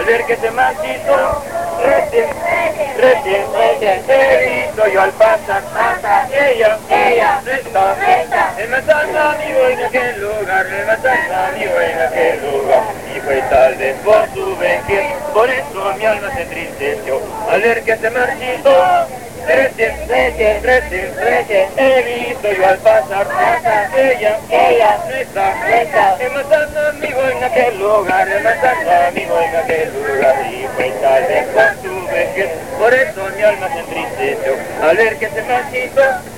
ver que se marchitó, recién he visto yo al pasar, ella no está, el matando amigo en aquel lugar, el matando amigo en aquel lugar, y fue tal vez por su vejez, por eso mi alma se entristeció, al ver que se marchitó, recién he visto yo al pasar, ella no está, el matando amigo en aquel lugar, el matando amigo en aquel lugar, y fue tal vez por su vejez, por eso mi alma se entristeció, al ver que se marchitó.